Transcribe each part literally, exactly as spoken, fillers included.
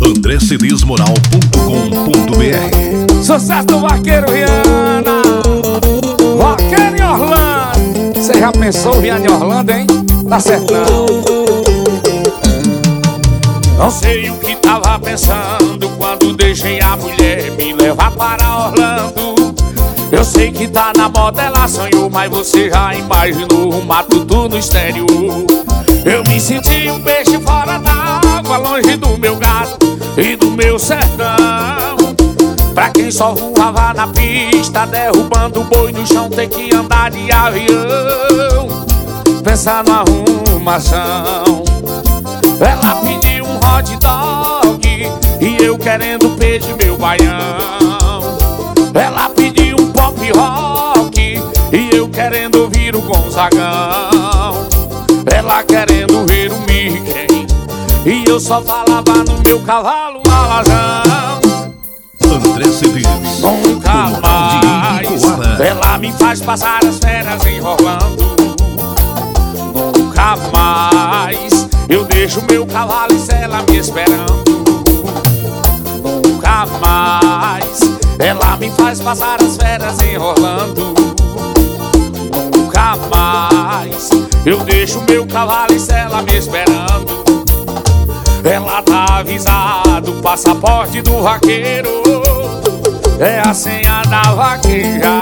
andré cedês moral ponto com ponto br. Sucesso do Vaqueiro Rihanna, Vaqueiro em Orlando. Você já pensou Rihanna em Orlando, hein? Tá certo não. Não sei o que tava pensando quando deixei a mulher me levar para Orlando. Eu sei que tá na moda, ela sonhou, mas você já imaginou um matutu no exterior. Eu me senti um peixe fora d'água, longe do meu gado e do meu sertão. Pra quem só voava na pista, derrubando o boi no chão, tem que andar de avião. Pensar numa arrumação. Ela pediu um hot dog e eu querendo pedir meu baião. Ela pediu um pop rock e eu querendo ouvir o Gonzagão. Ela querendo ver o Mickey e eu só falava no meu cavalo alazão. André Cedês, nunca mais ela me faz passar as férias em Orlando. Nunca mais eu deixo meu cavalo e sela me esperando. Nunca mais ela me faz passar as férias em Orlando. Nunca mais eu deixo meu cavalo e sela me esperando. Ela tá avisado, passaporte do vaqueiro é a senha da vaquejada.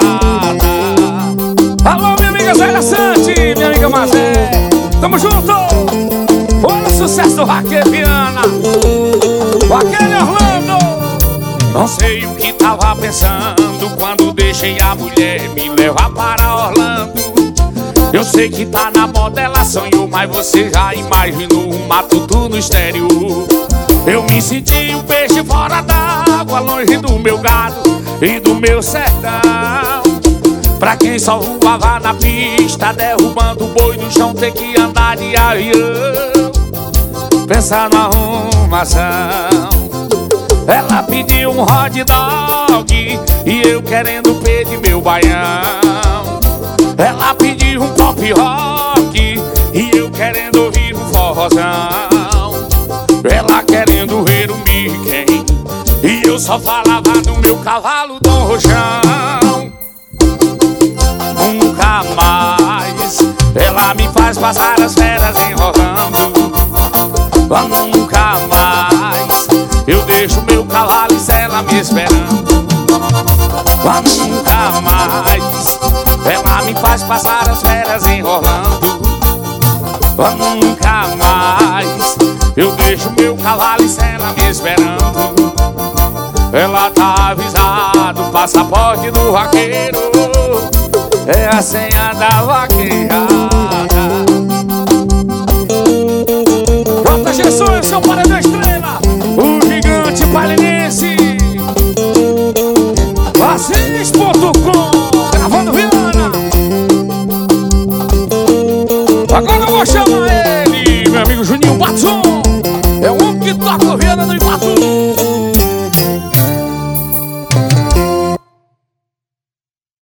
Alô, minha amiga Zélia Sante, minha amiga Mazé, tamo junto! Olha o sucesso do Vaqueiro Rihanna, Vaqueiro em Orlando. Não sei o que tava pensando quando deixei a mulher me levar para Orlando. Eu sei que tá na moda, ela sonhou, mas você já imaginou um matutu no exterior. Eu me senti um peixe fora d'água, longe do meu gado e do meu sertão. Pra quem só voava na pista, derrubando o boi no chão, tem que andar de avião. Pensar na arrumação. Ela pediu um hot dog e eu querendo pedir meu baião. Ela pediu um pop rock e eu querendo ouvir um forrozão. Ela querendo ver o Mickey e eu só falava no meu cavalo Dom Rojão. Nunca mais ela me faz passar as férias em Orlando. Nunca mais eu deixo meu cavalo e sela me esperando. Nunca mais ela me faz passar as férias em Orlando. Nunca mais eu deixo meu cavalo e sela me esperando. Ela tá avisado, passaporte do vaqueiro é a senha da vaquejada.